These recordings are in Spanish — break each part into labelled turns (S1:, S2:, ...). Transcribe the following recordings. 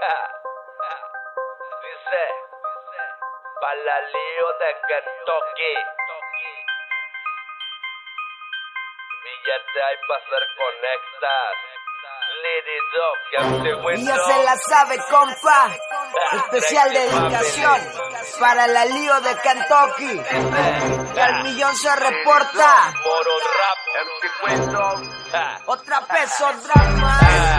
S1: Dice, para lío de Kentucky. Billete hay para hacer conectas.
S2: Y ya se la sabe, compa. Especial dedicación para la lío de Kentucky. El millón se reporta. Otra peso drama.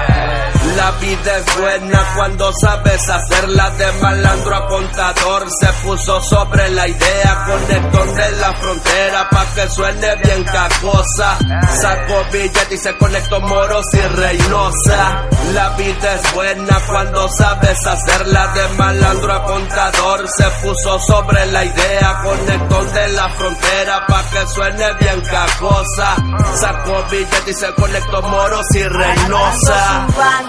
S1: La vida es buena cuando sabes hacerla. De malandro a contador se puso sobre la idea. Conectón de la frontera pa' que suene bien cacosa. Sacó billete y se conectó Moros y Reynosa. La vida es buena cuando sabes hacerla. De malandro a contador se puso sobre la idea. Conectón de la frontera pa' que suene bien cacosa. Sacó billete y se conectó Moros y Reynosa.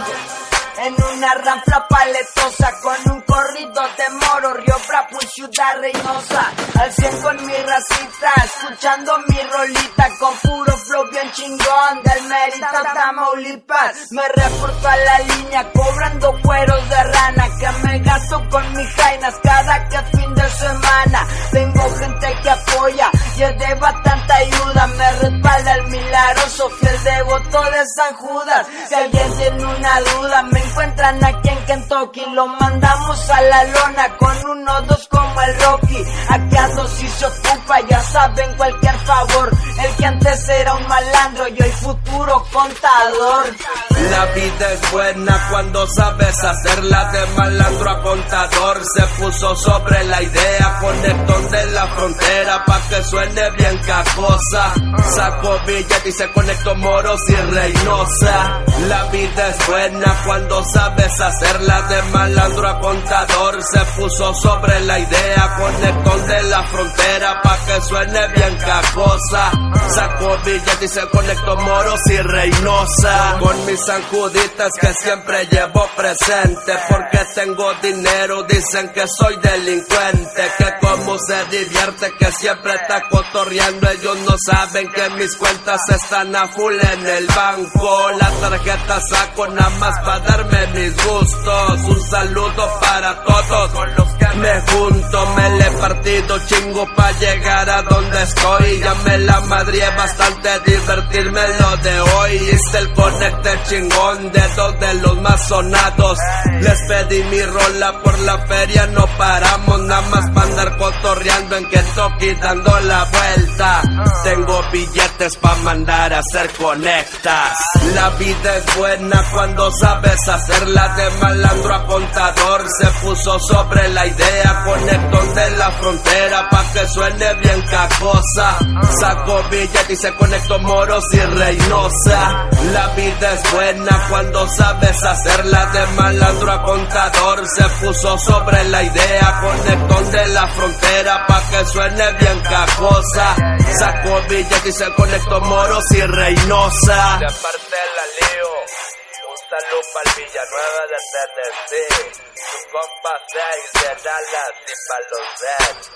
S2: En una ranfla paletosa con un corrido de Moro, Río Bravo, Ciudad Reynosa. Al 100 con mi racita, escuchando mi rolita con puro flow bien chingón del Mérida, Tamaulipas. Me reporto a la línea cobrando cueros de rana que me gasto con mis jainas cada que fin de semana. Tengo gente que apoya y de bastante ayuda. Me respalda el milagroso fiel devoto de San Judas. Si alguien tiene una duda, me encuentran aquí en Kentucky. Lo mandamos a la lona con 1-2 como el Rocky. Aquí ando si se ocupa, ya saben cualquier favor. El que antes era un malandro y hoy futuro contador.
S1: La vida es buena cuando sabes hacerla. De malandro a contador se puso sobre la idea. Conectón de la frontera pa' que suene bien cacosa. Sacó billete y se conectó Moros y Reynosa. La vida es buena cuando sabes hacerla. De malandro a contador se puso sobre la idea. Conectón de la frontera pa' que suene bien cacosa. Sacó billete y se conectó Moros y Reynosa. Con mis sanjuditas que siempre llevo presente, porque tengo dinero, dicen que soy delincuente. Que como se divierte, que siempre está cotorreando. Ellos no saben que mis cuentas están a full en el banco. La tarjeta saco nada más para darme mis gustos. Un saludo para todos con los que me junto. Me le he partido chingo pa' llegar a donde estoy. Ya me la madrié bastante, divertirme lo de hoy. Hice el conecte chingón de dos de los más sonados. Les pedí mi rola por la feria, no paramos nada más pa' andar cotorreando en Kentucky dando la vuelta. Tengo billetes pa' mandar a hacer conectas. La vida es buena cuando sabes hacerla. De malandro a contador se puso sobre la idea. Conectón de la frontera pa' que suene bien cacosa. Sacó billete y se conectó Moros y Reynosa. La vida es buena cuando sabes hacerla. De malandro a contador se puso sobre la idea. Conectón de la frontera pa' que suene bien cacosa. Sacó billete y se conectó Moros y Reynosa. De parte de la lío, un saludo para el Villanueva de Tennessee. Su compa 6 de Dallas y pa' los Reds.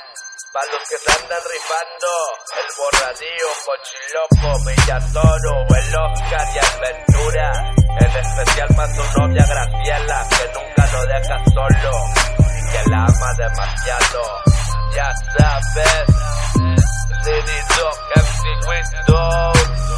S1: Pa' los que se andan rifando, el Borradillo, Cochiloco, Villatoro, el Oscar y el Ventura. En especial para tu novia Graciela, que nunca lo deja solo y que la ama demasiado. Ya sabes, Lady Dog, MC Windows.